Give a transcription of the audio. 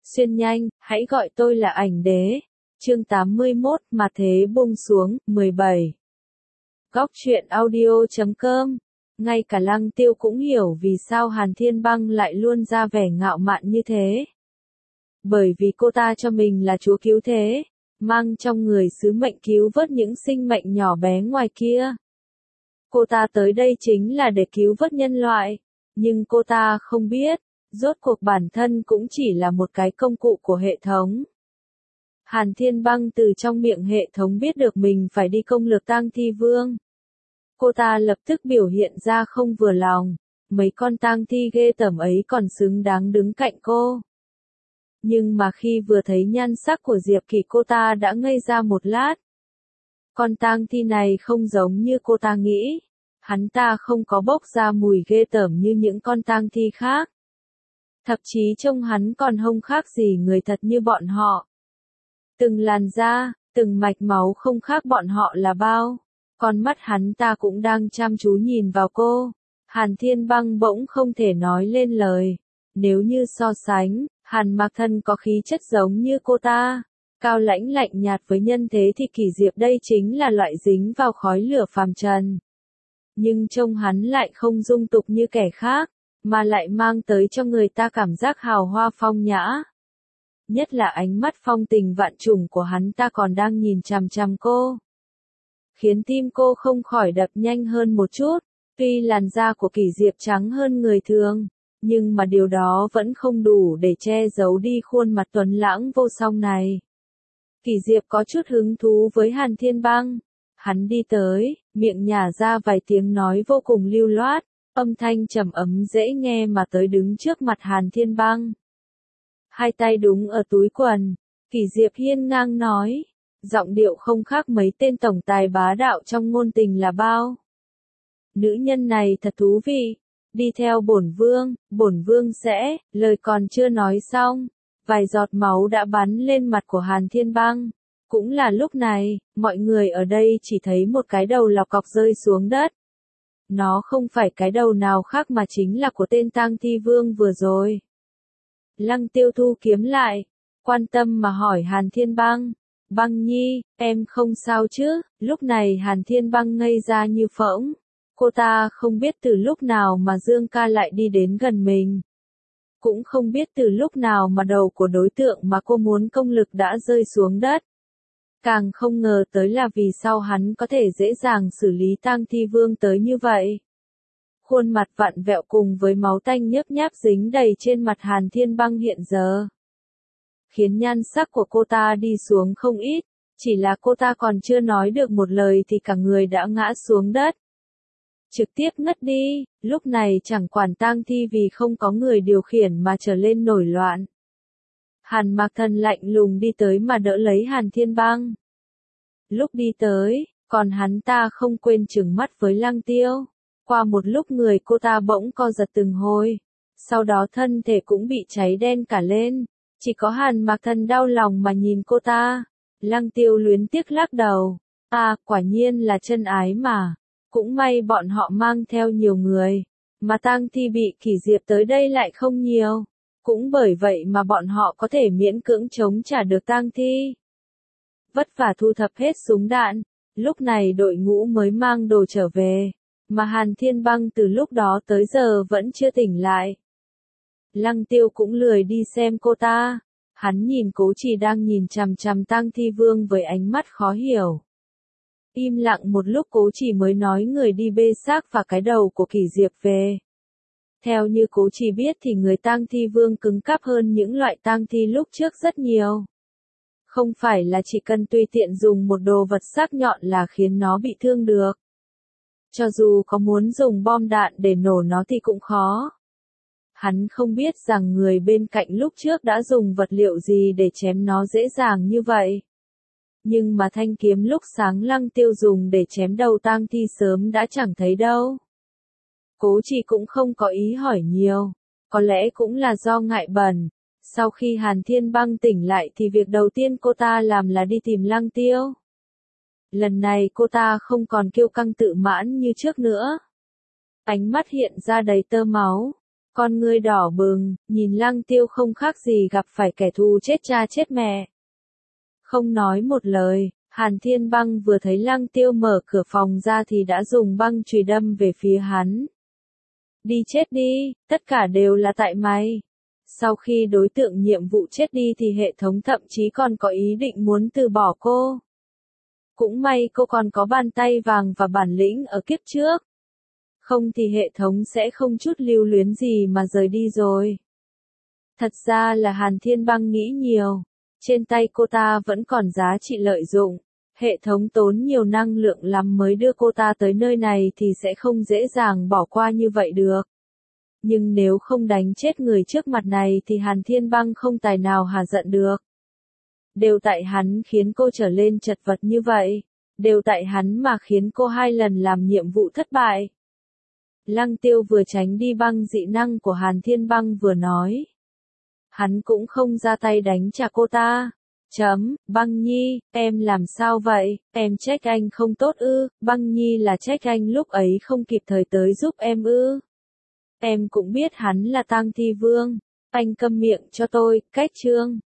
Xuyên nhanh, hãy gọi tôi là ảnh đế. Chương 81, mà thế buông xuống, 17. Góc truyện audio.com. Ngay cả Lăng Tiêu cũng hiểu vì sao Hàn Thiên Băng lại luôn ra vẻ ngạo mạn như thế. Bởi vì cô ta cho mình là chúa cứu thế, mang trong người sứ mệnh cứu vớt những sinh mệnh nhỏ bé ngoài kia. Cô ta tới đây chính là để cứu vớt nhân loại, nhưng cô ta không biết, rốt cuộc bản thân cũng chỉ là một cái công cụ của hệ thống. Hàn Thiên Băng từ trong miệng hệ thống biết được mình phải đi công lược Tang Thi Vương. Cô ta lập tức biểu hiện ra không vừa lòng, mấy con tang thi ghê tởm ấy còn xứng đáng đứng cạnh cô. Nhưng mà khi vừa thấy nhan sắc của Diệp Kỳ cô ta đã ngây ra một lát. Con tang thi này không giống như cô ta nghĩ, hắn ta không có bốc ra mùi ghê tởm như những con tang thi khác. Thậm chí trông hắn còn không khác gì người thật như bọn họ. Từng làn da, từng mạch máu không khác bọn họ là bao. Con mắt hắn ta cũng đang chăm chú nhìn vào cô. Hàn Thiên Băng bỗng không thể nói lên lời. Nếu như so sánh, Hàn Mạc Thần có khí chất giống như cô ta, cao lãnh lạnh nhạt với nhân thế thì Kỳ Diệp đây chính là loại dính vào khói lửa phàm trần. Nhưng trông hắn lại không dung tục như kẻ khác, mà lại mang tới cho người ta cảm giác hào hoa phong nhã. Nhất là ánh mắt phong tình vạn trùng của hắn ta còn đang nhìn chằm chằm cô, khiến tim cô không khỏi đập nhanh hơn một chút. Tuy làn da của Kỳ Diệp trắng hơn người thường, nhưng mà điều đó vẫn không đủ để che giấu đi khuôn mặt tuấn lãng vô song này. Kỳ Diệp có chút hứng thú với Hàn Thiên Băng. Hắn đi tới, miệng nhả ra vài tiếng nói vô cùng lưu loát, âm thanh trầm ấm dễ nghe mà tới đứng trước mặt Hàn Thiên Băng. Hai tay đúng ở túi quần, Kỳ Diệp hiên ngang nói, giọng điệu không khác mấy tên tổng tài bá đạo trong ngôn tình là bao. Nữ nhân này thật thú vị, đi theo bổn vương sẽ, lời còn chưa nói xong, vài giọt máu đã bắn lên mặt của Hàn Thiên Băng. Cũng là lúc này, mọi người ở đây chỉ thấy một cái đầu lọc cọc rơi xuống đất. Nó không phải cái đầu nào khác mà chính là của tên Tang Thi Vương vừa rồi. Lăng Tiêu thu kiếm lại, quan tâm mà hỏi Hàn Thiên Băng, Băng nhi, em không sao chứ? Lúc này Hàn Thiên Băng ngây ra như phỗng. Cô ta không biết từ lúc nào mà Dương Ca lại đi đến gần mình. Cũng không biết từ lúc nào mà đầu của đối tượng mà cô muốn công lực đã rơi xuống đất. Càng không ngờ tới là vì sao hắn có thể dễ dàng xử lý Tang Thi Vương tới như vậy. Khuôn mặt vặn vẹo cùng với máu tanh nhớp nháp dính đầy trên mặt Hàn Thiên Băng hiện giờ, khiến nhan sắc của cô ta đi xuống không ít, chỉ là cô ta còn chưa nói được một lời thì cả người đã ngã xuống đất. Trực tiếp ngất đi, lúc này chẳng quản tang thi vì không có người điều khiển mà trở lên nổi loạn. Hàn Mạc Thần lạnh lùng đi tới mà đỡ lấy Hàn Thiên Băng. Lúc đi tới, còn hắn ta không quên trừng mắt với Lăng Tiêu. Qua một lúc người cô ta bỗng co giật từng hồi, sau đó thân thể cũng bị cháy đen cả lên. Chỉ có Hàn Mạc Thần đau lòng mà nhìn cô ta. Lăng Tiêu luyến tiếc lắc đầu. À, quả nhiên là chân ái mà. Cũng may bọn họ mang theo nhiều người, mà tang thi bị Kỳ Diệp tới đây lại không nhiều. Cũng bởi vậy mà bọn họ có thể miễn cưỡng chống trả được tang thi. Vất vả thu thập hết súng đạn, lúc này đội ngũ mới mang đồ trở về, mà Hàn Thiên Băng từ lúc đó tới giờ vẫn chưa tỉnh lại. Lăng Tiêu cũng lười đi xem cô ta, hắn nhìn Cố Chỉ đang nhìn chằm chằm Tang Thi Vương với ánh mắt khó hiểu. Im lặng một lúc Cố Chỉ mới nói người đi bê xác và cái đầu của Kỳ Diệp về. Theo như Cố Chỉ biết thì người Tang Thi Vương cứng cáp hơn những loại tang thi lúc trước rất nhiều. Không phải là chỉ cần tùy tiện dùng một đồ vật sắc nhọn là khiến nó bị thương được. Cho dù có muốn dùng bom đạn để nổ nó thì cũng khó. Hắn không biết rằng người bên cạnh lúc trước đã dùng vật liệu gì để chém nó dễ dàng như vậy. Nhưng mà thanh kiếm lúc sáng Lăng Tiêu dùng để chém đầu tang thi sớm đã chẳng thấy đâu. Cố Chỉ cũng không có ý hỏi nhiều, có lẽ cũng là do ngại bẩn. Sau khi Hàn Thiên Băng tỉnh lại thì việc đầu tiên cô ta làm là đi tìm Lăng Tiêu. Lần này cô ta không còn kiêu căng tự mãn như trước nữa. Ánh mắt hiện ra đầy tơ máu. Con ngươi đỏ bừng, nhìn Lăng Tiêu không khác gì gặp phải kẻ thù chết cha chết mẹ. Không nói một lời, Hàn Thiên Băng vừa thấy Lăng Tiêu mở cửa phòng ra thì đã dùng băng chùy đâm về phía hắn. Đi chết đi, tất cả đều là tại mày. Sau khi đối tượng nhiệm vụ chết đi thì hệ thống thậm chí còn có ý định muốn từ bỏ cô. Cũng may cô còn có bàn tay vàng và bản lĩnh ở kiếp trước. Không thì hệ thống sẽ không chút lưu luyến gì mà rời đi rồi. Thật ra là Hàn Thiên Băng nghĩ nhiều. Trên tay cô ta vẫn còn giá trị lợi dụng. Hệ thống tốn nhiều năng lượng lắm mới đưa cô ta tới nơi này thì sẽ không dễ dàng bỏ qua như vậy được. Nhưng nếu không đánh chết người trước mặt này thì Hàn Thiên Băng không tài nào hà giận được. Đều tại hắn khiến cô trở lên chật vật như vậy. Đều tại hắn mà khiến cô 2 lần làm nhiệm vụ thất bại. Lăng Tiêu vừa tránh đi băng dị năng của Hàn Thiên Băng vừa nói. Hắn cũng không ra tay đánh trả cô ta. Băng Nhi, em làm sao vậy, em trách anh không tốt ư, Băng Nhi là trách anh lúc ấy không kịp thời tới giúp em ư. Em cũng biết hắn là Tang Thi Vương, anh câm miệng cho tôi, cách chương.